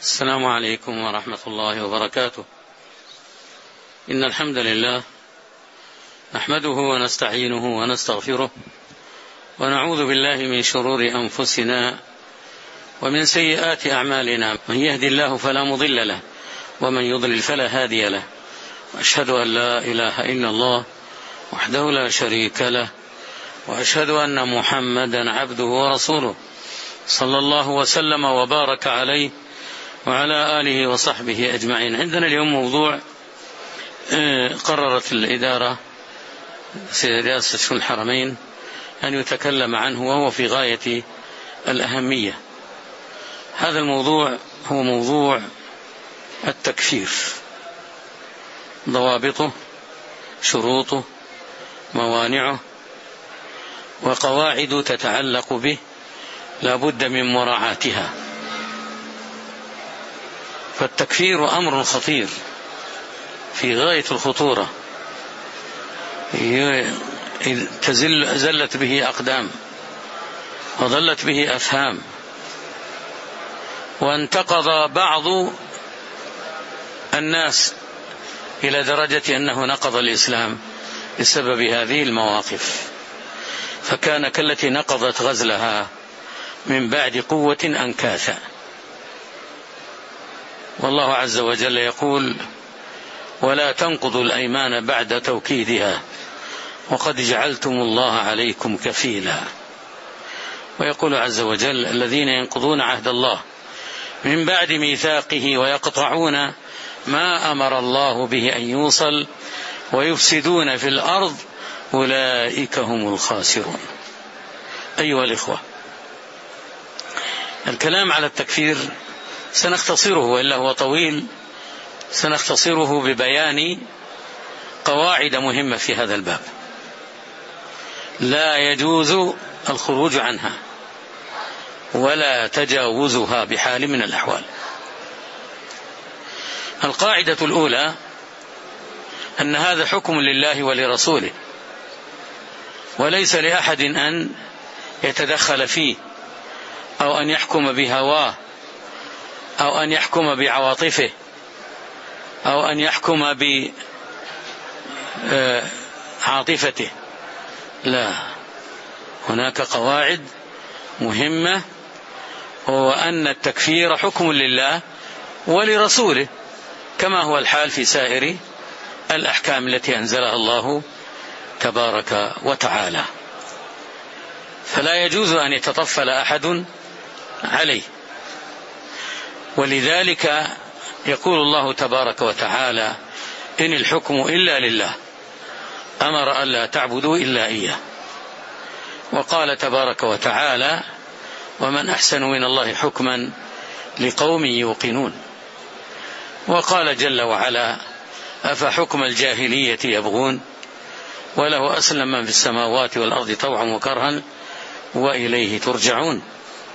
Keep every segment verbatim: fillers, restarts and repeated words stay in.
السلام عليكم ورحمة الله وبركاته. إن الحمد لله نحمده ونستعينه ونستغفره ونعوذ بالله من شرور أنفسنا ومن سيئات أعمالنا، من يهدي الله فلا مضل له ومن يضلل فلا هادي له، وأشهد أن لا إله إلا الله وحده لا شريك له، وأشهد أن محمدا عبده ورسوله صلى الله وسلم وبارك عليه وعلى آله وصحبه أجمعين. عندنا اليوم موضوع قررت الإدارة رئاسة شؤون الحرمين أن يتكلم عنه، وهو في غاية الأهمية. هذا الموضوع هو موضوع التكفير، ضوابطه، شروطه، موانعه، وقواعد تتعلق به لا بد من مراعاتها. فالتكفير أمر خطير في غاية الخطورة، تزل زلت به أقدام وضلت به أفهام، وانتقض بعض الناس إلى درجة أنه نقض الإسلام بسبب هذه المواقف، فكان كالتي نقضت غزلها من بعد قوة أنكاثا. والله عز وجل يقول: ولا تنقضوا الأيمان بعد توكيدها وقد جعلتم الله عليكم كفيلا. ويقول عز وجل: الذين ينقضون عهد الله من بعد ميثاقه ويقطعون ما أمر الله به أن يوصل ويفسدون في الأرض أولئك هم الخاسرون. أيها الإخوة، الكلام على التكفير سنختصره، وإلا هو طويل، سنختصره ببيان قواعد مهمة في هذا الباب لا يجوز الخروج عنها ولا تجاوزها بحال من الأحوال. القاعدة الأولى أن هذا حكم لله ولرسوله، وليس لأحد أن يتدخل فيه أو أن يحكم بهواه أو أن يحكم بعواطفه أو أن يحكم بعاطفته. لا، هناك قواعد مهمة، وأن التكفير حكم لله ولرسوله، كما هو الحال في سائر الأحكام التي أنزلها الله تبارك وتعالى، فلا يجوز أن يتطفل أحد عليه. ولذلك يقول الله تبارك وتعالى: إن الحكم إلا لله، أمر ألا تعبدوا إلا إياه. وقال تبارك وتعالى: ومن أحسن من الله حكما لقوم يوقنون. وقال جل وعلا: أفحكم الجاهلية يبغون وله أسلم من في السماوات والأرض طوعا وكرها وإليه ترجعون.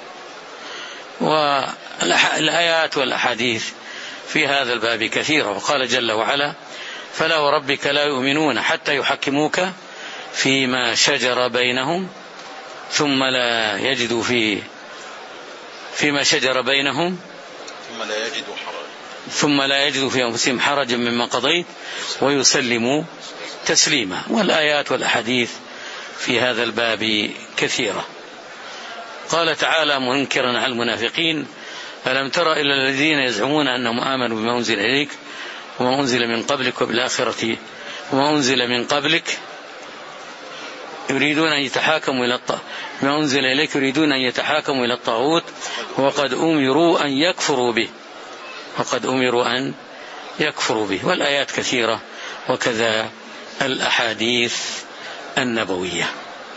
والآيات والأحاديث في هذا الباب كثيرة. وقال جل وعلا: فلا وربك لا يؤمنون حتى يحكموك فيما شجر بينهم ثم لا يجدوا في فيما شجر بينهم ثم لا يجدوا حرج ثم لا يجدوا في أنفسهم حرجا مما قضيت ويسلموا تسليما. والآيات والأحاديث في هذا الباب كثيرة. قال تعالى منكرا على المنافقين: ألم تر إلى الذين يزعمون أنهم آمنوا بما أنزل إليك وما أنزل من قبلك وبالآخرة وما أنزل من قبلك يريدون أن يتحاكموا إلى الطاغوت ما أنزل إليك يريدون أن يتحاكموا إلى الطاغوت وقد أمروا أن يكفروا به وقد أمروا أن يكفروا به. والآيات كثيرة، وكذا الأحاديث النبوية.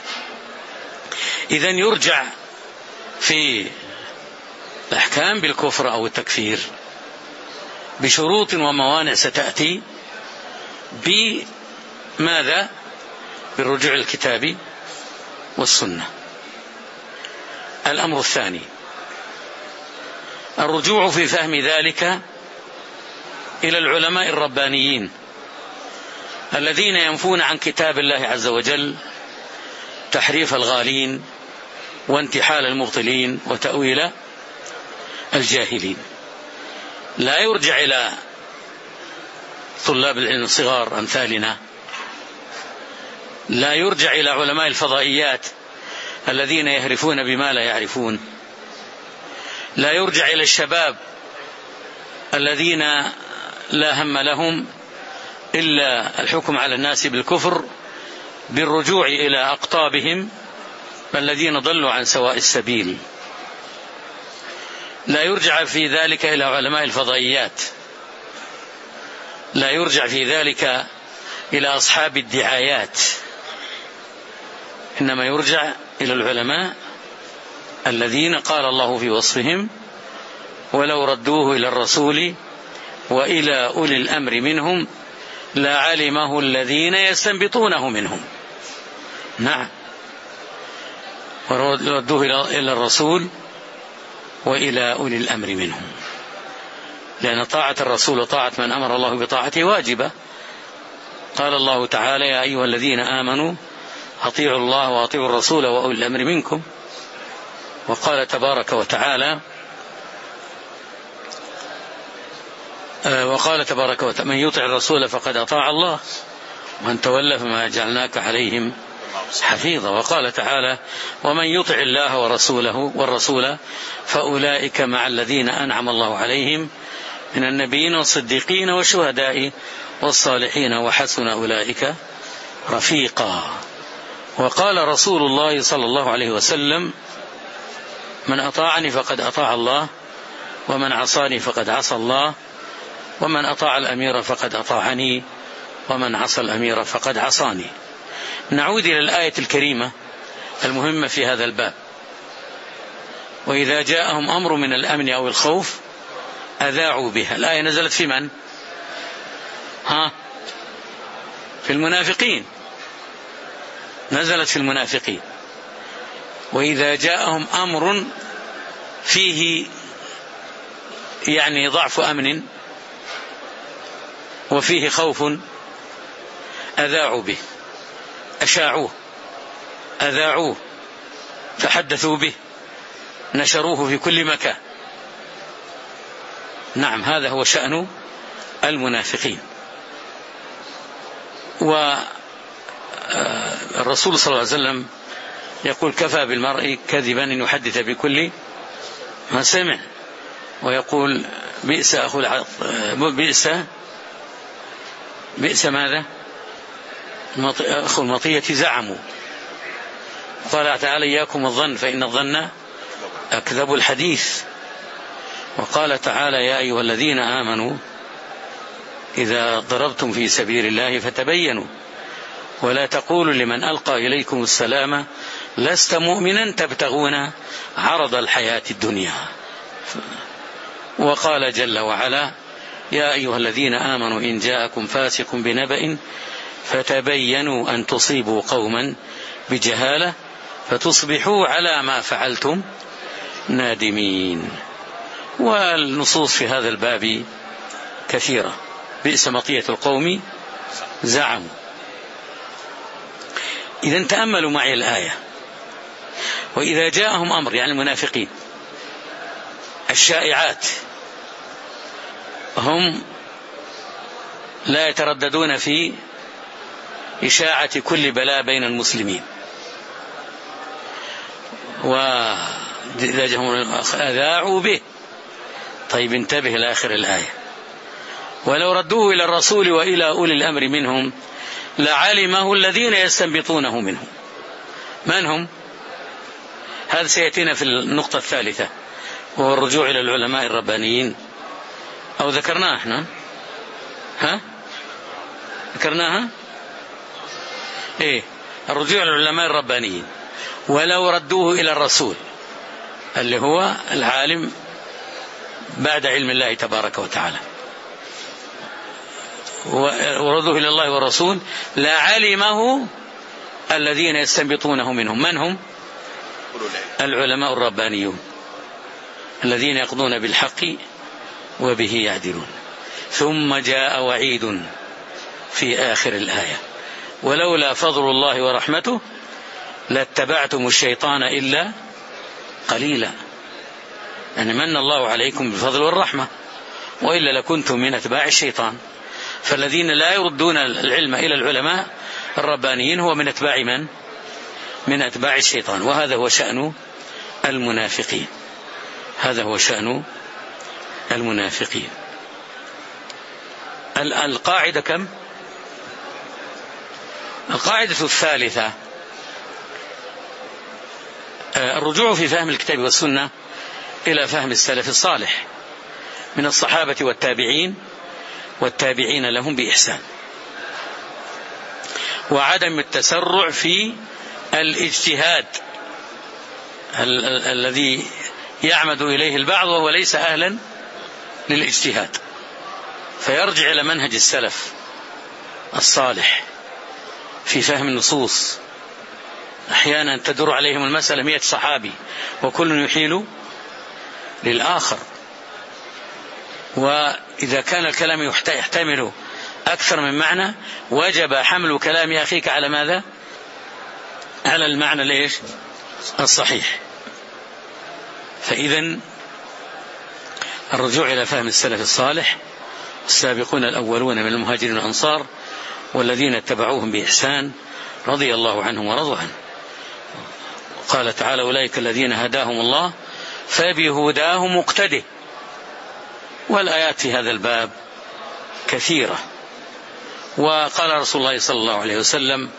إذن يرجع في الأحكام بالكفر أو التكفير بشروط وموانع ستأتي بماذا؟ بالرجوع الكتابي والسنة. الأمر الثاني الرجوع في فهم ذلك إلى العلماء الربانيين الذين ينفون عن كتاب الله عز وجل تحريف الغالين وانتحال المبطلين وتأويل الجاهلين. لا يرجع إلى طلاب العلم الصغار أمثالنا، لا يرجع إلى علماء الفضائيات الذين يهرفون بما لا يعرفون، لا يرجع إلى الشباب الذين لا هم لهم إلا الحكم على الناس بالكفر بالرجوع إلى أقطابهم الذين ضلوا عن سواء السبيل. لا يرجع في ذلك إلى علماء الفضائيات، لا يرجع في ذلك إلى أصحاب الدعايات، إنما يرجع إلى العلماء الذين قال الله في وصفهم: ولو ردوه إلى الرسول وإلى أولي الأمر منهم لعلمه الذين يستنبطونه منهم. نعم، وردوه إلى الرسول وإلى أولي الأمر منهم، لأن طاعة الرسول وطاعة من أمر الله بطاعته واجبة. قال الله تعالى: يا أيها الذين آمنوا أطيعوا الله وأطيعوا الرسول وأولي الأمر منكم. وقال تبارك وتعالى وقال تبارك وتعالى: من يطع الرسول فقد أطاع الله ومن تولى فما جعلناك عليهم حفيظا. وقال تعالى: ومن يطع الله ورسوله والرسول فأولئك مع الذين أنعم الله عليهم من النبيين والصديقين والشهداء والصالحين وحسن أولئك رفيقا. وقال رسول الله صلى الله عليه وسلم: من أطاعني فقد أطاع الله ومن عصاني فقد عصى الله ومن أطاع الأمير فقد أطاعني ومن عصى الأمير فقد عصاني. نعود إلى الآية الكريمة المهمة في هذا الباب: وإذا جاءهم أمر من الأمن أو الخوف أذاعوا بها. الآية نزلت في من؟ ها؟ في المنافقين، نزلت في المنافقين. وإذا جاءهم أمر فيه يعني ضعف أمن وفيه خوف أذاعوا به، أشاعوه، أذاعوه، تحدثوا به، نشروه في كل مكان. نعم، هذا هو شأن المنافقين. والرسول صلى الله عليه وسلم يقول: كفى بالمرء كذبا أن يحدث بكل ما سمع. ويقول: بئس أخو الع... بئس بئس ماذا؟ أخو المطية زعموا. قال تعالى: إياكم الظن فإن الظن أكذب الحديث. وقال تعالى: يا أيها الذين آمنوا إذا ضربتم في سبيل الله فتبينوا ولا تقولوا لمن ألقى إليكم السلام لست مؤمنا تبتغون عرض الحياة الدنيا. وقال جل وعلا: يا أيها الذين آمنوا إن جاءكم فاسق بنبأ فتبينوا أن تصيبوا قوما بجهالة فتصبحوا على ما فعلتم نادمين. والنصوص في هذا الباب كثيرة. بئس مطية القوم زعموا. إذا تأملوا معي الآية: وإذا جاءهم أمر، يعني المنافقين الشائعات، هم لا يترددون في إشاعة كل بلاء بين المسلمين. وإذا جاءهم أذاعوا به. طيب انتبه لآخر الآية: ولو ردوه إلى الرسول وإلى أولي الأمر منهم لعلمه الذين يستنبطونه منهم. من هم؟ هذا سيأتينا في النقطة الثالثة، وهو الرجوع إلى العلماء الربانيين. أو ذكرناها احنا؟ ها؟ ذكرناها؟ إيه؟ الرجوع إلى العلماء الربانيين. ولو ردوه إلى الرسول اللي هو العالم بعد علم الله تبارك وتعالى، وردوه إلى الله والرسول لعلمه الذين يستنبطونه منهم. من هم؟ العلماء الربانيون الذين يقضون بالحق وبه يعدلون. ثم جاء وعيد في آخر الآية: ولولا فضل الله ورحمته لاتبعتم الشيطان إلا قليلا. يعني من الله عليكم بالفضل والرحمة، وإلا لكنتم من أتباع الشيطان. فالذين لا يردون العلم إلى العلماء الربانيين هو من أتباع من؟ من أتباع الشيطان. وهذا هو شأن المنافقين، هذا هو شأن المنافقين. القاعدة كم؟ القاعدة الثالثة الرجوع في فهم الكتاب والسنة إلى فهم السلف الصالح من الصحابة والتابعين والتابعين لهم بإحسان، وعدم التسرع في الاجتهاد ال- ال- الذي يعمد إليه البعض وهو ليس أهلا للاجتهاد، فيرجع إلى منهج السلف الصالح في فهم النصوص. أحيانا تدور عليهم المسألة مئة صحابي وكل يحيل للآخر، وإذا كان الكلام يحتمل أكثر من معنى وجب حمل كلام أخيك على ماذا؟ على المعنى ليش؟ الصحيح. فإذن الرجوع إلى فهم السلف الصالح السابقون الأولون من المهاجرين والأنصار والذين اتبعوهم بإحسان رضي الله عنهم ورضوا عنه. قال تعالى أولئك الذين هداهم الله فبهداه مقتده. والآيات في هذا الباب كثيرة. وقال رسول الله صلى الله عليه وسلم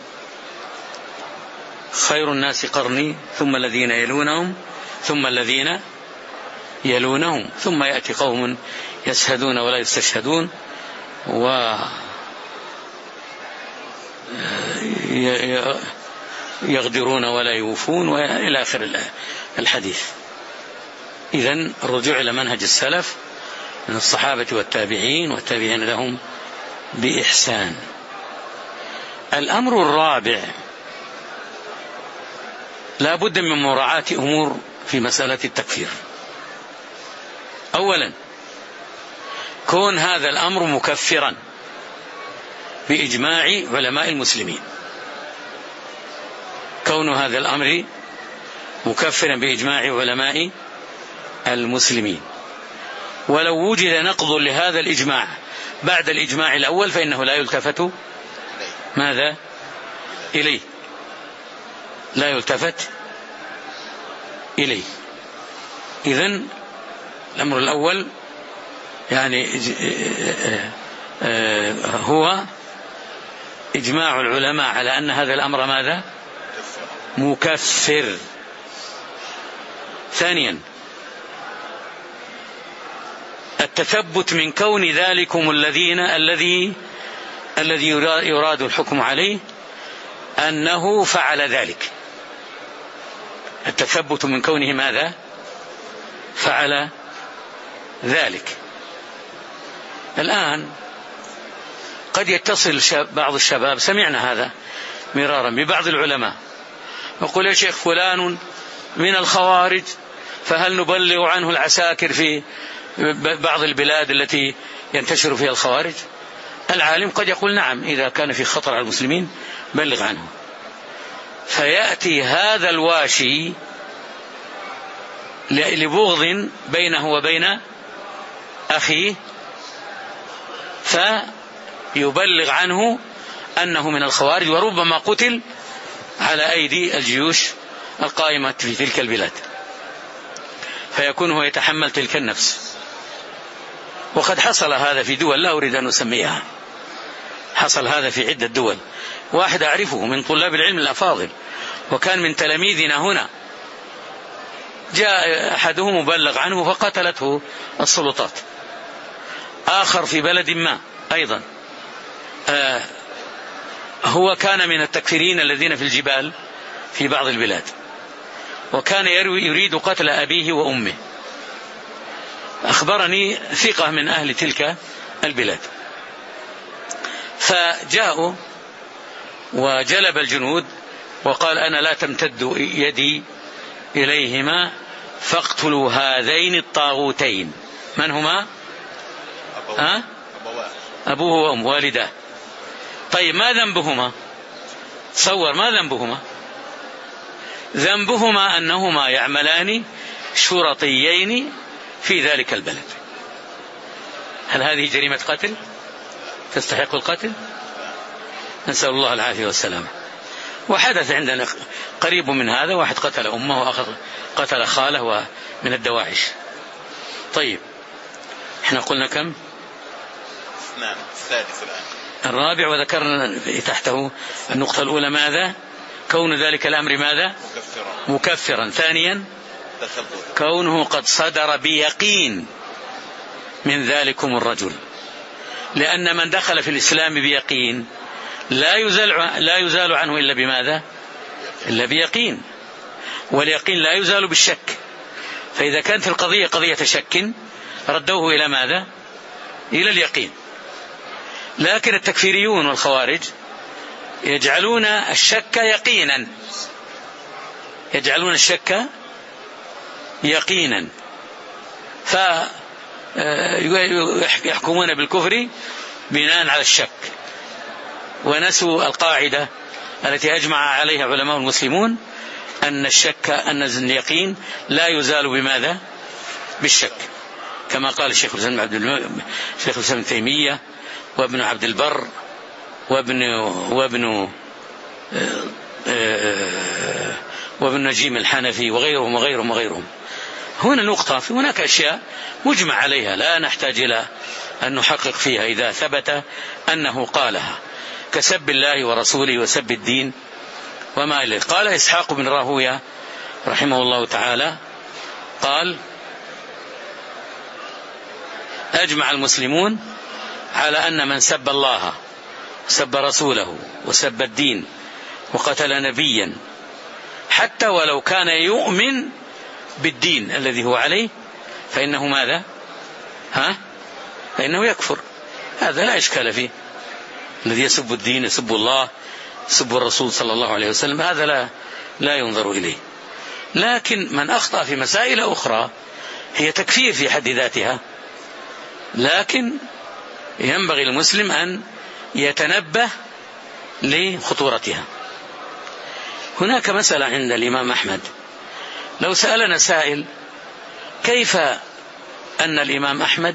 خير الناس قرني ثم الذين يلونهم ثم الذين يلونهم ثم يأتي قوم يشهدون ولا يستشهدون ويغدرون ولا يوفون وإلى آخر الحديث. إذن الرجوع إلى منهج السلف من الصحابة والتابعين والتابعين لهم بإحسان. الأمر الرابع لا بد من مراعاة أمور في مسألة التكفير. أولا كون هذا الأمر مكفرا بإجماع علماء المسلمين، كون هذا الأمر مكفرا بإجماع علماء المسلمين، ولو وجد نقض لهذا الإجماع بعد الإجماع الأول فإنه لا يلتفت ماذا إليه، لا يلتفت إليه. إذن الأمر الأول يعني هو إجماع العلماء على أن هذا الأمر ماذا؟ مكفر. ثانيا التثبت من كون ذلكم الذين الذي الذي يراد الحكم عليه أنه فعل ذلك، التثبت من كونه ماذا؟ فعل ذلك. الآن قد يتصل بعض الشباب، سمعنا هذا مرارا ببعض العلماء، يقول يا شيخ فلان من الخوارج فهل نبلغ عنه العساكر في بعض البلاد التي ينتشر فيها الخوارج؟ العالم قد يقول نعم إذا كان في خطر على المسلمين بلغ عنه، فيأتي هذا الواشي لبغض بينه وبين أخيه فيبلغ عنه أنه من الخوارج، وربما قتل على أيدي الجيوش القائمة في تلك البلاد، فيكون هو يتحمل تلك النفس. وقد حصل هذا في دول لا أريد أن أسميها، حصل هذا في عدة دول. واحد أعرفه من طلاب العلم الأفاضل وكان من تلاميذنا هنا، جاء أحده مبلغ عنه فقتلته السلطات. آخر في بلد ما أيضا آه هو كان من التكفيرين الذين في الجبال في بعض البلاد، وكان يروي يريد قتل أبيه وأمه. أخبرني ثقة من أهل تلك البلاد، فجاءوا وجلب الجنود وقال أنا لا تمتد يدي إليهما فاقتلوا هذين الطاغوتين. من هما؟ أه؟ أبوه وأم والده. طيب ما ذنبهما؟ تصور ما ذنبهما؟ ذنبهما أنهما يعملان شرطيين في ذلك البلد، هل هذه جريمة قتل تستحق القتل؟ نسأل الله العافية والسلامة. وحدث عندنا قريب من هذا، واحد قتل أمه وأخذ قتل خاله من الدواعش. طيب احنا قلنا كم؟ نعم السادس الآن الرابع، وذكرنا تحته النقطة الأولى ماذا؟ كون ذلك الأمر ماذا؟ مكفرا. مكفرا. ثانيا كونه قد صدر بيقين من ذلكم الرجل، لأن من دخل في الإسلام بيقين لا يزال لا يزال عنه إلا بماذا؟ إلا بيقين، واليقين لا يزال بالشك. فإذا كانت القضية قضية شك ردوه إلى ماذا؟ إلى اليقين. لكن التكفيريون والخوارج يجعلون الشك يقينا، يجعلون الشك يقينا، فيحكمون بالكفر بناء على الشك، ونسوا القاعدة التي أجمع عليها علماء المسلمون أن الشك أن اليقين لا يزال بماذا؟ بالشك، كما قال الشيخ الإسلام الشيخ الإسلام ابن تيمية وابن عبد البر وابن وابن وابن نجيم الحنفي وغيرهم وغيرهم وغيرهم. هنا نقطة، هناك أشياء مجمع عليها لا نحتاج إلى أن نحقق فيها إذا ثبت أنه قالها، كسب الله ورسوله وسب الدين وما إليه. قال إسحاق بن راهوية رحمه الله تعالى قال: أجمع المسلمون على أن من سب الله سب رسوله وسب الدين وقتل نبيا حتى ولو كان يؤمن بالدين الذي هو عليه فإنه ماذا؟ ها؟ فإنه يكفر. هذا لا إشكال فيه. الذي يسب الدين يسب الله يسب الرسول صلى الله عليه وسلم، هذا لا لا ينظر إليه. لكن من أخطأ في مسائل أخرى هي تكفير في حد ذاتها، لكن ينبغي المسلم أن يتنبه لخطورتها. هناك مسألة عند الإمام أحمد، لو سألنا سائل كيف أن الإمام أحمد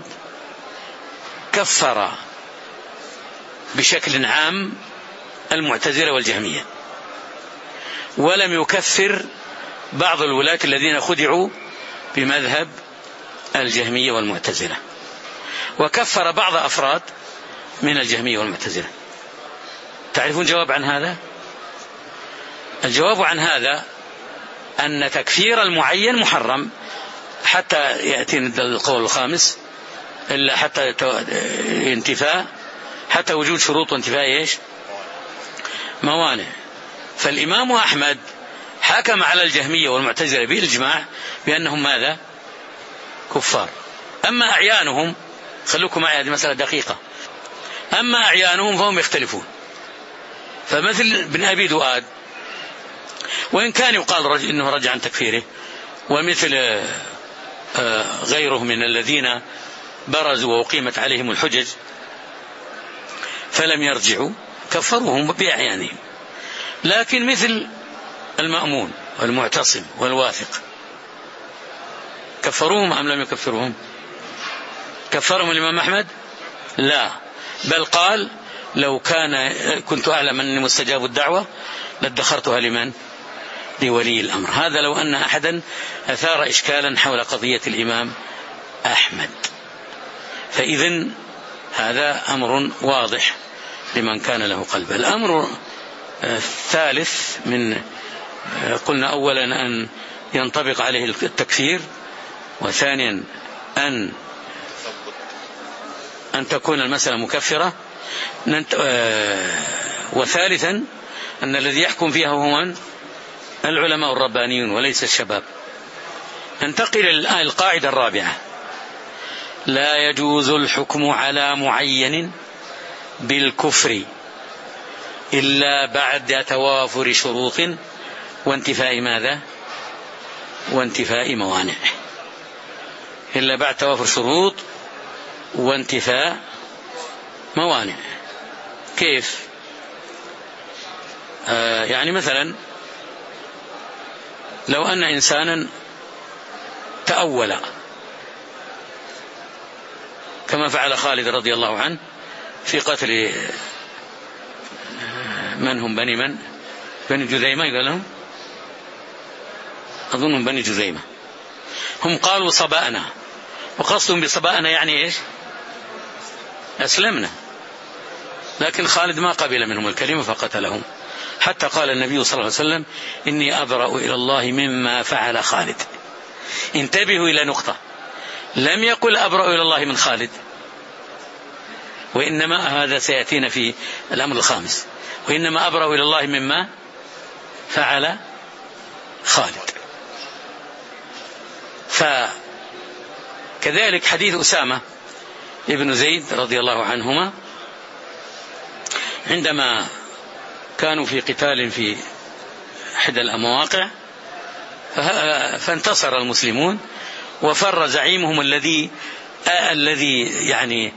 كفر بشكل عام المعتزلة والجهمية ولم يكفر بعض الولاة الذين خدعوا بمذهب الجهمية والمعتزلة، وكفر بعض أفراد من الجهمية والمعتزلة، تعرفون الجواب عن هذا؟ الجواب عن هذا أن تكفير المعين محرم حتى يأتي القول الخامس، إلا حتى انتفاء حتى وجود شروط وانتفاء إيش؟ موانع. فالإمام أحمد حكم على الجهمية والمعتزلة بالإجماع بأنهم ماذا؟ كفار. أما أعيانهم، خلوكم معي هذه مسألة دقيقة، أما أعيانهم فهم يختلفون. فمثل ابن أبي دؤاد وإن كان يقال رجل إنه رجع عن تكفيره، ومثل غيره من الذين برزوا وقيمت عليهم الحجج فلم يرجعوا كفروهم بأعيانهم. لكن مثل المأمون والمعتصم والواثق كفروهم أم لم يكفروهم؟ كفرهم الإمام أحمد؟ لا، بل قال: لو كان كنت أعلم أني مستجاب الدعوة لادخرتها لمن؟ لولي الأمر. هذا لو أن أحدا أثار إشكالا حول قضية الإمام أحمد. فإذن هذا أمر واضح لمن كان له قلب. الأمر الثالث من قلنا أولا أن ينطبق عليه التكفير، وثانيا أن أن تكون المسألة مكفرة، وثالثا أن الذي يحكم فيها هو العلماء الربانيون وليس الشباب. ننتقل إلى القاعدة الرابعة: لا يجوز الحكم على معين بالكفر إلا بعد توافر شروط وانتفاء ماذا؟ وانتفاء موانع. إلا بعد توافر شروط وانتفاء موانع. كيف؟ آه يعني مثلا لو أن إنسانا تأول كما فعل خالد رضي الله عنه في قتل من هم بني من بني جذيمة، قال لهم أظن بني جذيمة، هم قالوا صبأنا، وقصدهم بصبأنا يعني إيش؟ أسلمنا، لكن خالد ما قبل منهم الكلمة فقتلهم، حتى قال النبي صلى الله عليه وسلم إني أبرأ إلى الله مما فعل خالد. انتبهوا إلى نقطة، لم يقل أبرأ إلى الله من خالد، وإنما هذا سيأتينا في الأمر الخامس، وإنما أبرأ إلى الله مما فعل خالد. فكذلك حديث أسامة ابن زيد رضي الله عنهما عندما كانوا في قتال في إحدى المواقع فانتصر المسلمون، وفر زعيمهم الذي الذي يعني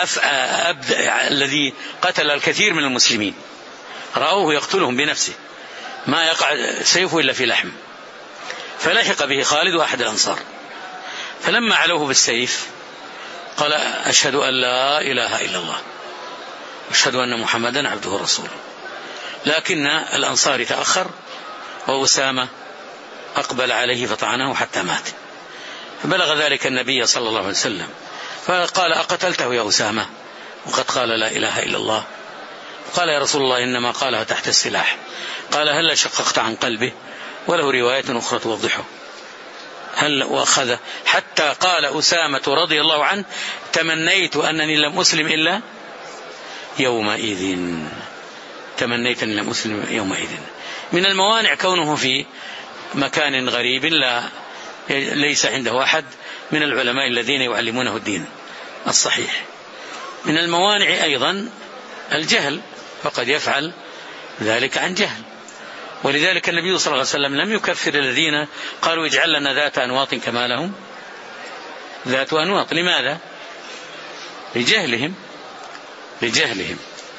الذي قتل الكثير من المسلمين، رأوه يقتلهم بنفسه ما يقع سيفه إلا في لحم، فلحق به خالد وأحد الأنصار، فلما علوه بالسيف قال أشهد أن لا إله إلا الله أشهد أن محمدا عبده ورسوله، لكن الأنصار تأخر وأسامة أقبل عليه فطعنه حتى مات، فبلغ ذلك النبي صلى الله عليه وسلم فقال أقتلته يا أسامة وقد قال لا إله إلا الله؟ قال يا رسول الله إنما قالها تحت السلاح. قال هل شققت عن قلبه؟ وله رواية أخرى توضحه. هل وأخذ حتى قال أسامة رضي الله عنه تمنيت أنني لم أسلم إلا يومئذ، تمنيت أنني لم أسلم يومئذ. من الموانع كونه في مكان غريب لا ليس عنده أحد من العلماء الذين يعلمونه الدين الصحيح. من الموانع أيضا الجهل، فقد يفعل ذلك عن جهل، ولذلك النبي صلى الله عليه وسلم لم يكفر الذين قالوا اجعل لنا ذات أنواط كما لهم ذات أنواط. لماذا؟ لجهلهم لجهلهم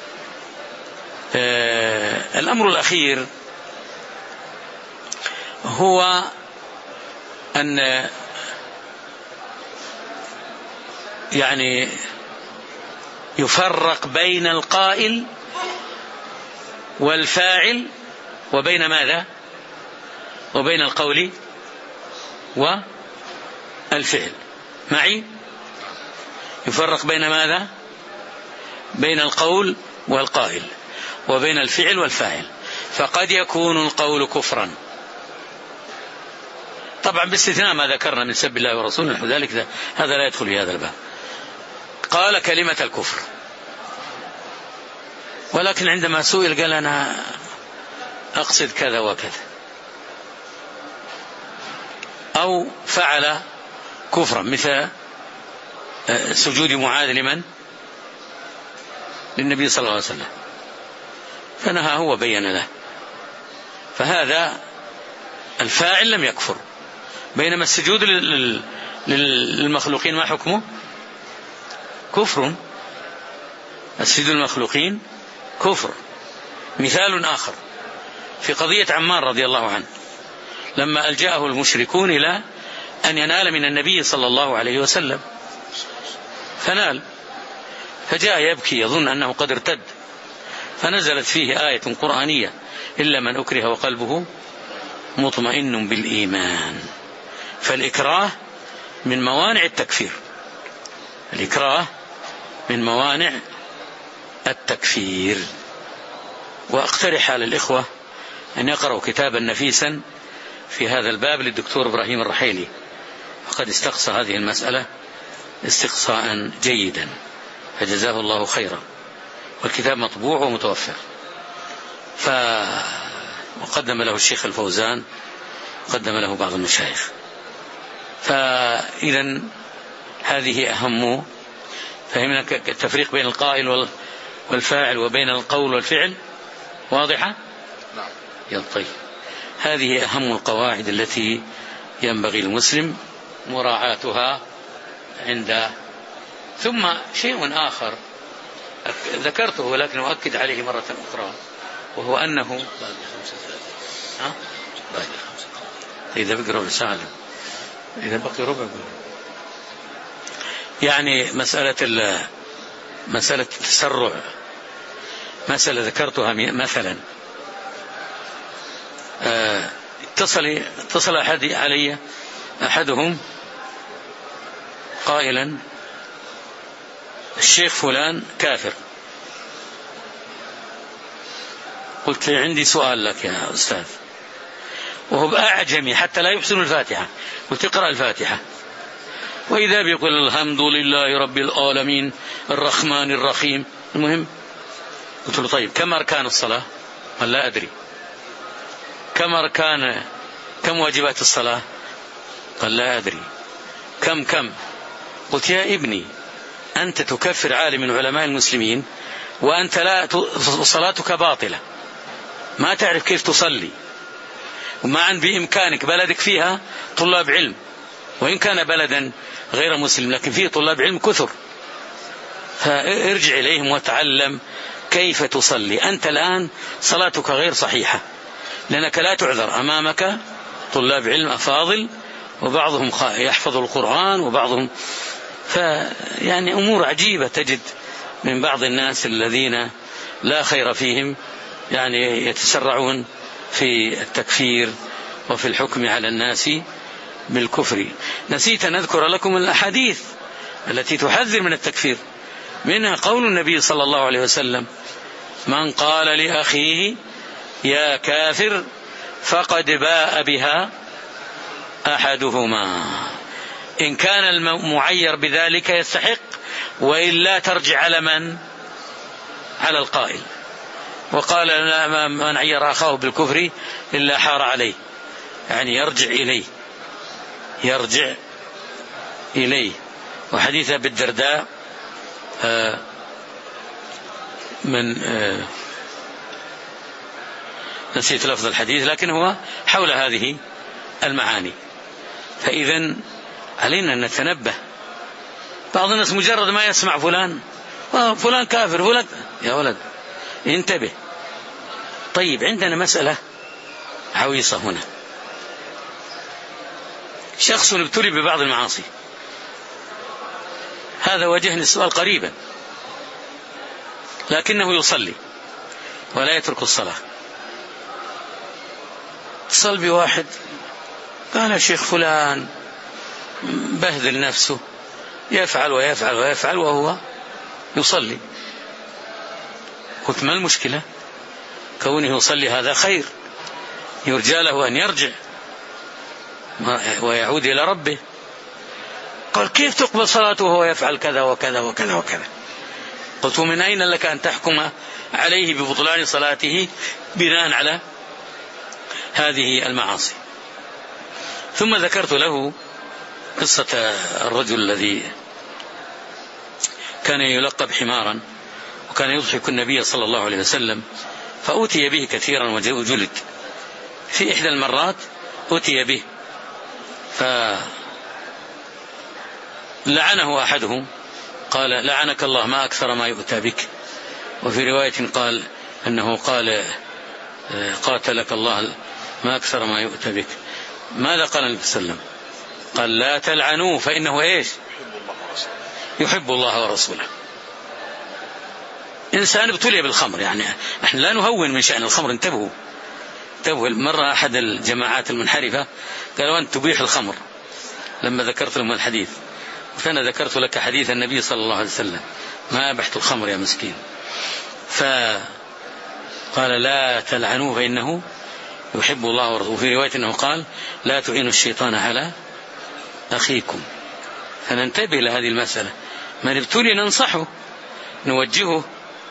آه الأمر الأخير هو أن يعني يفرق بين القائل والفاعل وبين ماذا؟ وبين القول والفعل. معي؟ يفرق بين ماذا؟ بين القول والقائل وبين الفعل والفاعل. فقد يكون القول كفرا، طبعا باستثناء ما ذكرنا من سب الله ورسوله، ذلك هذا لا يدخل في هذا الباب. قال كلمة الكفر، ولكن عندما سئل قال أنا أقصد كذا وكذا، أو فعل كفرا مثل سجود معاذ لمن؟ للنبي صلى الله عليه وسلم، فنهى هو بين له، فهذا الفاعل لم يكفر. بينما السجود للمخلوقين ما حكمه؟ كفر. السجود للمخلوقين كفر. مثال آخر في قضية عمار رضي الله عنه، لما ألجأه المشركون إلى أن ينال من النبي صلى الله عليه وسلم فنال، فجاء يبكي يظن أنه قد ارتد، فنزلت فيه آية قرآنية إلا من أكره وقلبه مطمئن بالإيمان. فالإكراه من موانع التكفير، الإكراه من موانع التكفير. وأقترح على الإخوة أن يقرأوا كتابا نفيسا في هذا الباب للدكتور إبراهيم الرحيلي، فقد استقصى هذه المسألة استقصاء جيدا فجزاه الله خيرا، والكتاب مطبوع ومتوفر، ف وقدم له الشيخ الفوزان وقدم له بعض المشايخ. فإذا هذه أهم، فهمنا التفريق بين القائل والفاعل وبين القول والفعل، واضحة؟ نعم. يا طيب، هذه أهم القواعد التي ينبغي المسلم مراعاتها عند. ثم شيء آخر ذكرته ولكن أؤكد عليه مرة أخرى، وهو أنه ها؟ إذا بقي ربع ساعة، إذا بقي ربع يعني مسألة مسألة التسرع، مسألة ذكرتها مثلا، اتصل اتصل أحد علي أحدهم قائلا الشيخ فلان كافر. قلت لي عندي سؤال لك يا أستاذ، وهو بأعجمي حتى لا يحسن الفاتحة، قلت اقرأ الفاتحة، وإذا بيقول الحمد لله رب العالمين الرحمن الرحيم. المهم قلت له طيب كم أركان الصلاة؟ قال لا أدري. كم أركان كم واجبات الصلاة؟ قال لا أدري. كم كم قلت يا ابني أنت تكفر عالم من علماء المسلمين وأنت لا صلاتك باطلة، ما تعرف كيف تصلي، ومعا بإمكانك بلدك فيها طلاب علم، وإن كان بلدا غير مسلم لكن فيه طلاب علم كثر، فارجع إليهم وتعلم كيف تصلي. أنت الآن صلاتك غير صحيحة لأنك لا تعذر، أمامك طلاب علم أفاضل وبعضهم يحفظ القرآن وبعضهم، فيعني أمور عجيبة تجد من بعض الناس الذين لا خير فيهم، يعني يتسرعون في التكفير وفي الحكم على الناس بالكفر. نسيت أن أذكر لكم الأحاديث التي تحذر من التكفير، منها قول النبي صلى الله عليه وسلم من قال لأخيه يا كافر فقد باء بها أحدهما، إن كان المعير بذلك يستحق، وإلا ترجع على من؟ على القائل. وقال من عير أخاه بالكفر إلا حار عليه، يعني يرجع إليه يرجع إليه. وحديث أبي الدرداء من نسيت لفظ الحديث لكن هو حول هذه المعاني. فإذا علينا أن نتنبه. بعض الناس مجرد ما يسمع فلان فلان كافر فلان، يا ولد انتبه. طيب عندنا مسألة عويصة هنا، شخص ابتلي ببعض المعاصي، هذا واجهني السؤال قريبا، لكنه يصلي ولا يترك الصلاة. اتصل بواحد قال الشيخ فلان بهذل نفسه، يفعل ويفعل ويفعل وهو يصلي. قلت ما المشكلة؟ كونه يصلي هذا خير، يرجى له أن يرجع ويعود إلى ربه. قال كيف تقبل صلاته وهو يفعل كذا وكذا وكذا وكذا؟ قلت ومن أين لك أن تحكم عليه ببطلان صلاته بناء على هذه المعاصي؟ ثم ذكرت له قصة الرجل الذي كان يلقب حمارا وكان يضحك النبي صلى الله عليه وسلم، فأوتي به كثيرا وجلد. في إحدى المرات أوتي به فلعنه أحدهم، قال لعنك الله ما أكثر ما يؤتى بك. وفي رواية قال أنه قال قاتلك الله ما أكثر ما يؤتى بك. ماذا قال النبي صلى الله عليه وسلم؟ قال لا تلعنوه فإنه إيش؟ يحب الله ورسوله. إنسان ابتلي بالخمر، يعني نحن لا نهون من شأن الخمر، انتبهوا انتبهوا. مرة أحد الجماعات المنحرفة قالوا أنت تبيح الخمر، لما ذكرت لهم الحديث، فأنا ذكرت لك حديث النبي صلى الله عليه وسلم ما أبحت الخمر يا مسكين. فقال لا تلعنوه فإنه يحب الله ورسوله. وفي رواية أنه قال لا تعينوا الشيطان على أخيكم. فننتبه لهذه المسألة، من ابتلي ننصحه، نوجهه،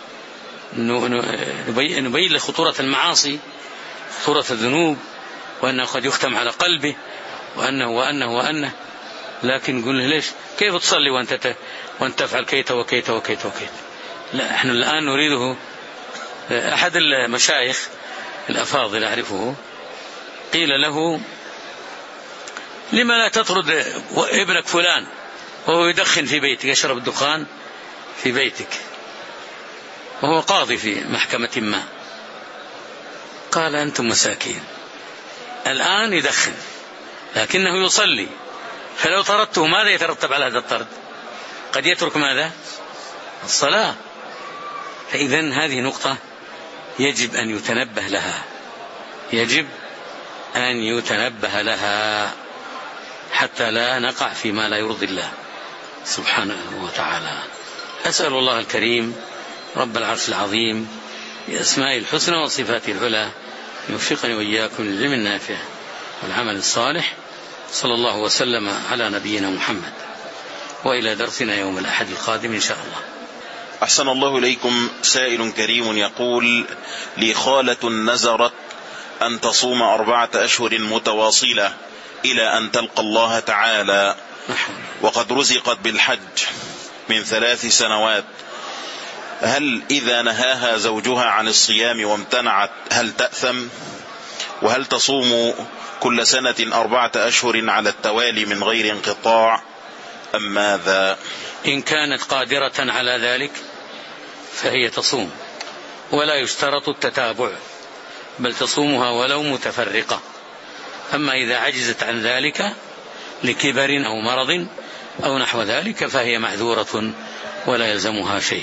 نبين له خطورة المعاصي، خطورة الذنوب، وأنه قد يختم على قلبه، وأنه وأنه وأنه لكن نقول له ليش كيف تصلي وأنت وأنت تفعل كيت وكيت وكيت وكيت؟ لا، احنا الآن نريده. أحد المشايخ الأفاضل أعرفه قيل له لما لا تطرد ابنك فلان وهو يدخن في بيتك، يشرب الدخان في بيتك، وهو قاضي في محكمة ما. قال أنتم مساكين، الآن يدخن لكنه يصلي، فلو طردته ماذا يترتب على هذا الطرد؟ قد يترك ماذا؟ الصلاة. فإذن هذه نقطة يجب أن يتنبه لها، يجب أن يتنبه لها حتى لا نقع فيما لا يرضي الله سبحانه وتعالى. أسأل الله الكريم رب العرش العظيم بأسمائه الحسنى وصفاته العلى يوفقني وإياكم للعلم النافع والعمل الصالح. صلى الله وسلم على نبينا محمد، وإلى درسنا يوم الأحد القادم إن شاء الله. أحسن الله إليكم. سائل كريم يقول: لي خالة نزرت أن تصوم أربعة أشهر متواصلة إلى أن تلقى الله تعالى، وقد رزقت بالحج من ثلاث سنوات، هل إذا نهاها زوجها عن الصيام وامتنعت هل تأثم؟ وهل تصوم كل سنة أربعة أشهر على التوالي من غير انقطاع أم ماذا؟ إن كانت قادرة على ذلك فهي تصوم، ولا يشترط التتابع، بل تصومها ولو متفرقة. أما إذا عجزت عن ذلك لكبر أو مرض أو نحو ذلك فهي معذورة ولا يلزمها شيء.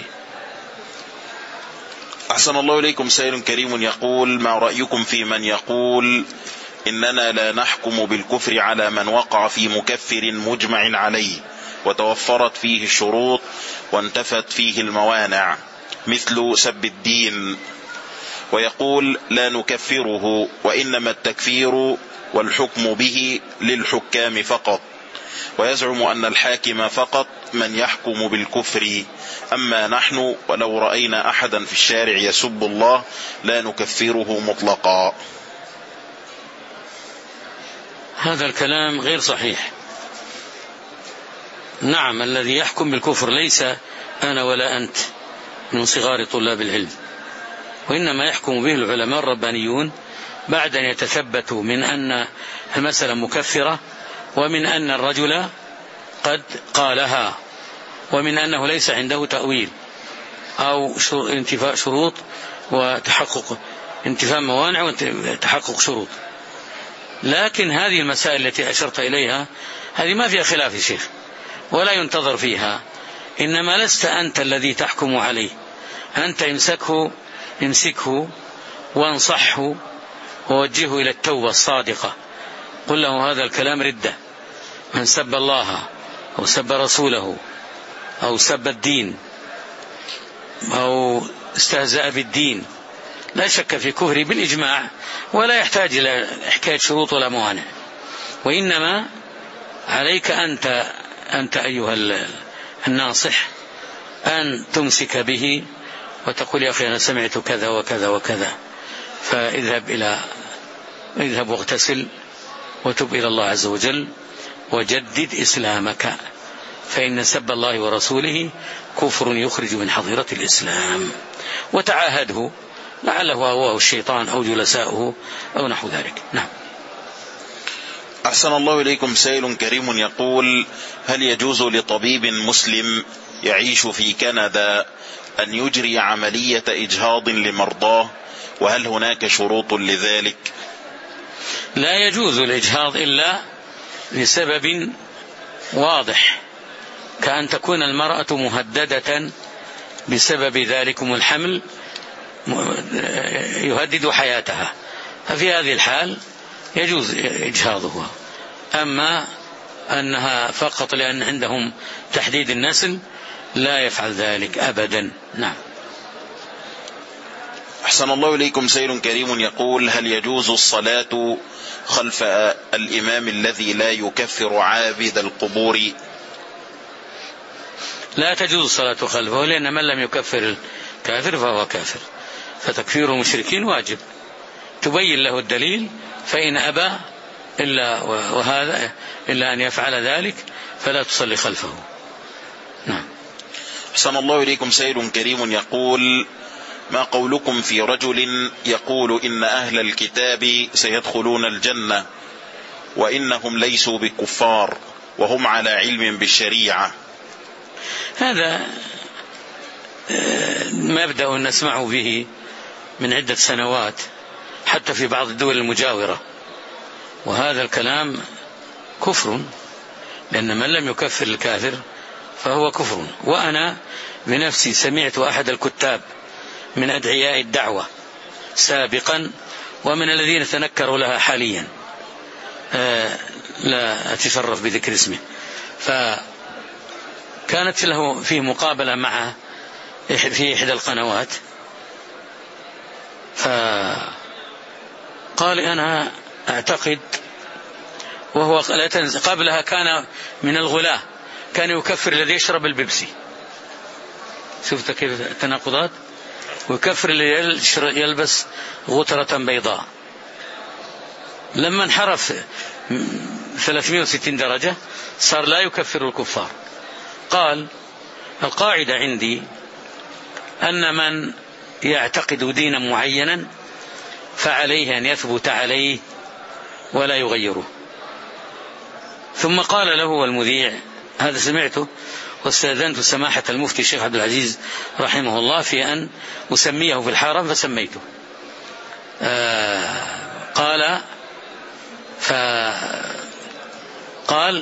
أحسن الله إليكم. سائل كريم يقول: ما رأيكم في من يقول إننا لا نحكم بالكفر على من وقع في مكفر مجمع عليه وتوفرت فيه الشروط وانتفت فيه الموانع مثل سب الدين، ويقول لا نكفره وإنما التكفير والحكم به للحكام فقط، ويزعم أن الحاكم فقط من يحكم بالكفر، أما نحن ولو رأينا أحدا في الشارع يسب الله لا نكفره مطلقا. هذا الكلام غير صحيح. نعم، الذي يحكم بالكفر ليس أنا ولا أنت من صغار طلاب العلم، وإنما يحكم به العلماء الربانيون بعد أن يتثبتوا من أن المسألة مكفرة، ومن أن الرجل قد قالها، ومن أنه ليس عنده تأويل أو انتفاء شروط وتحقق انتفاء موانع وتحقق شروط. لكن هذه المسائل التي أشرت إليها هذه ما فيها خلاف يا شيخ ولا ينتظر فيها، إنما لست أنت الذي تحكم عليه، أنت امسكه امسكه وانصحه ووجهه إلى التوبة الصادقة، قل له هذا الكلام ردة، من سب الله أو سب رسوله أو سب الدين أو استهزأ بالدين لا شك في كفره بالإجماع، ولا يحتاج إلى حكاية شروط ولا موانع، وإنما عليك أنت أنت أيها الناصح أن تمسك به وتقول يا أخي أنا سمعت كذا وكذا وكذا، فاذهب إلى اذهب واغتسل وتب إلى الله عز وجل وجدد إسلامك، فإن سب الله ورسوله كفر يخرج من حظيرة الإسلام، وتعاهده لعله هو الشيطان أو جلساؤه أو نحو ذلك. نعم. أحسن الله إليكم. سائل كريم يقول: هل يجوز لطبيب مسلم يعيش في كندا أن يجري عملية إجهاض لمرضاه، وهل هناك شروط لذلك؟ لا يجوز الإجهاض إلا لسبب واضح، كأن تكون المرأة مهددة بسبب ذلكم الحمل يهدد حياتها، ففي هذه الحال يجوز إجهاضها. أما أنها فقط لأن عندهم تحديد النسل لا يفعل ذلك أبدا. نعم. أحسن الله إليكم. سائل كريم يقول: هل يجوز الصلاة خلف الإمام الذي لا يكفر عابد القبور؟ لا تجوز الصلاة خلفه، لأن من لم يكفر الكافر فهو كافر، فتكفير المشركين واجب، تبين له الدليل، فإن أبى إلا وهذا إلا أن يفعل ذلك فلا تصلي خلفه. نعم. أحسن الله إليكم. سائل كريم يقول: ما قولكم في رجل يقول إن أهل الكتاب سيدخلون الجنة وإنهم ليسوا بكفار وهم على علم بالشريعة؟ هذا مبدأ نسمع به من عدة سنوات حتى في بعض الدول المجاورة، وهذا الكلام كفر، لأن من لم يكفر الكافر فهو كفر. وأنا بنفسي سمعت أحد الكتاب من أدعياء الدعوة سابقا ومن الذين تنكروا لها حاليا، آه لا أتشرف بذكر اسمه، فكانت له فيه مقابلة مع في إحدى القنوات، فقال أنا أعتقد، وهو قبلها كان من الغلاة، كان يكفر الذي يشرب البيبسي، شفت كيف التناقضات، ويكفر الذي يلبس غترة بيضاء. لما انحرف ثلاثمائة وستين درجة صار لا يكفر الكفار. قال القاعدة عندي أن من يعتقد دينا معينا فعليه أن يثبت عليه ولا يغيره. ثم قال له المذيع، هذا سمعته واستأذنت سماحة المفتي الشيخ عبد العزيز رحمه الله في أن أسميه في الحرم فسميته. آه قال فقال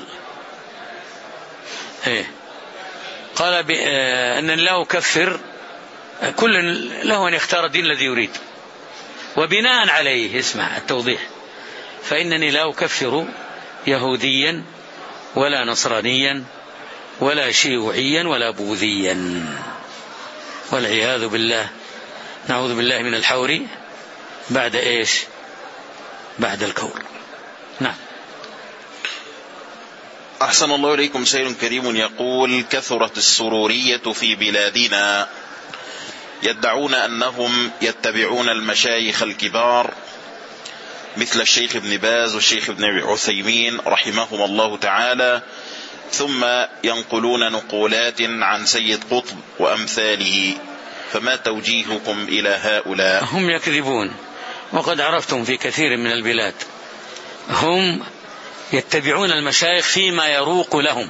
إيه قال أن لا أكفر، كل له أن يختار الدين الذي يريد، وبناء عليه اسمع التوضيح، فإنني لا أكفر يهوديا ولا نصرانيا ولا شيوعيا ولا بوذيا، والعياذ بالله، نعوذ بالله من الحور بعد إيش؟ بعد الكور. نعم. أحسن الله إليكم. سائل كريم يقول كثرت السرورية في بلادنا، يدعون أنهم يتبعون المشايخ الكبار مثل الشيخ ابن باز والشيخ ابن عثيمين رحمهم الله تعالى، ثم ينقلون نقولات عن سيد قطب وأمثاله، فما توجيهكم إلى هؤلاء؟ هم يكذبون، وقد عرفتم في كثير من البلاد هم يتبعون المشايخ فيما يروق لهم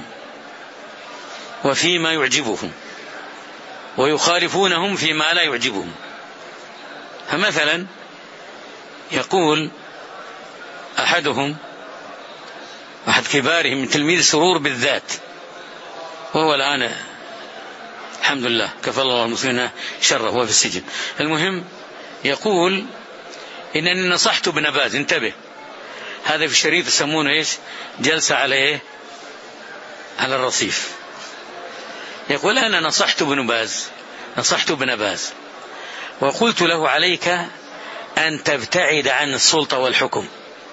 وفيما يعجبهم، ويخالفونهم فيما لا يعجبهم. فمثلا يقول أحدهم، أحد كبارهم من تلميذ سرور بالذات، وهو الآن الحمد لله كفى الله المسلمين شره وهو في السجن، المهم يقول إنني نصحت ابن باز، انتبه، هذا في الشريط يسمونه إيش؟ جلسة على إيه؟ على الرصيف. يقول أنا نصحت ابن باز نصحت ابن باز وقلت له عليك أن تبتعد عن السلطة والحكم.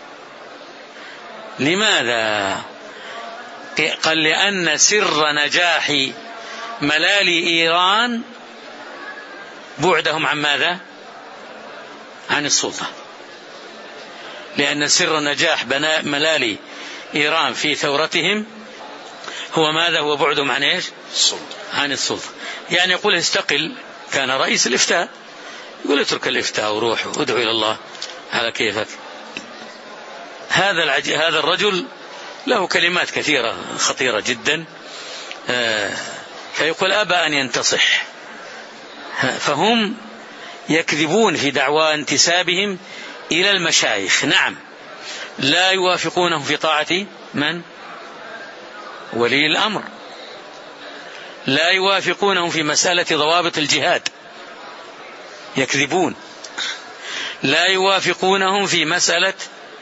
لماذا؟ قال لأن سر نجاح ملالي إيران بعدهم عن ماذا؟ عن السلطة. لأن سر نجاح ملالي إيران في ثورتهم هو ماذا؟ هو بعدهم عن إيش؟ السلطة. عن السلطة. يعني يقول استقل، كان رئيس الإفتاء، يقول اترك الإفتاء وروح وادعو إلى الله على كيفك. هذا العج... هذا الرجل له كلمات كثيرة خطيرة جدا، آه فيقول أبى أن ينتصح. فهم يكذبون في دعوى انتسابهم إلى المشايخ، نعم، لا يوافقونهم في طاعة من؟ ولي الأمر. لا يوافقونهم في مسألة ضوابط الجهاد، يكذبون. لا يوافقونهم في مسألة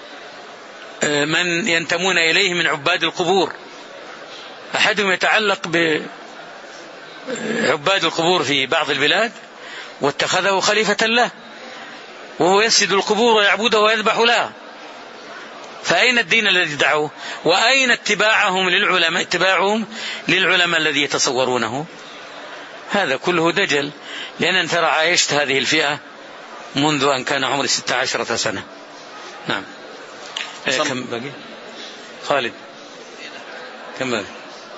من ينتمون إليه من عباد القبور. أحدهم يتعلق بعباد القبور في بعض البلاد واتخذه خليفة له، وهو يسجد القبور ويعبده ويذبح لها. فأين الدين الذي دعوه؟ وأين اتباعهم للعلماء اتباعهم للعلماء الذي يتصورونه؟ هذا كله دجل، لأن أنت ترى عايشت هذه الفئة منذ أن كان عمري ستة عشرة سنة. نعم. إيه كم باقي؟ خالد كم باقي؟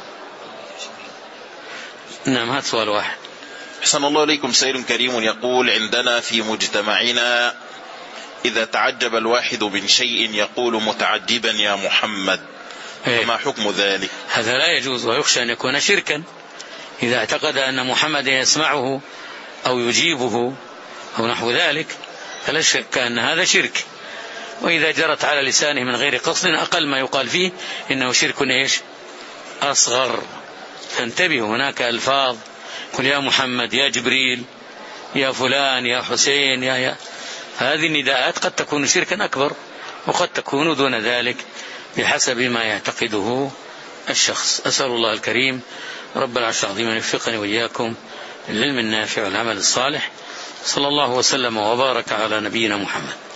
نعم، هات سؤال واحد. أحسن الله إليكم. سائل كريم يقول عندنا في مجتمعنا إذا تعجب الواحد من شيء يقول متعجبا يا محمد، فما حكم ذلك؟ هذا لا يجوز، ويخشى أن يكون شركا إذا اعتقد أن محمد يسمعه أو يجيبه أو نحو ذلك، فلا شك أن هذا شرك. وإذا جرت على لسانه من غير قصد أقل ما يقال فيه إنه شرك إيش؟ أصغر. فانتبهوا، هناك ألفاظ قل يا محمد، يا جبريل، يا فلان، يا حسين، يا يا هذه النداءات قد تكون شركا أكبر وقد تكون دون ذلك بحسب ما يعتقده الشخص. أسأل الله الكريم رب العرش العظيم أن يوفقني وإياكم للعلم النافع والعمل الصالح. صلى الله وسلم وبارك على نبينا محمد.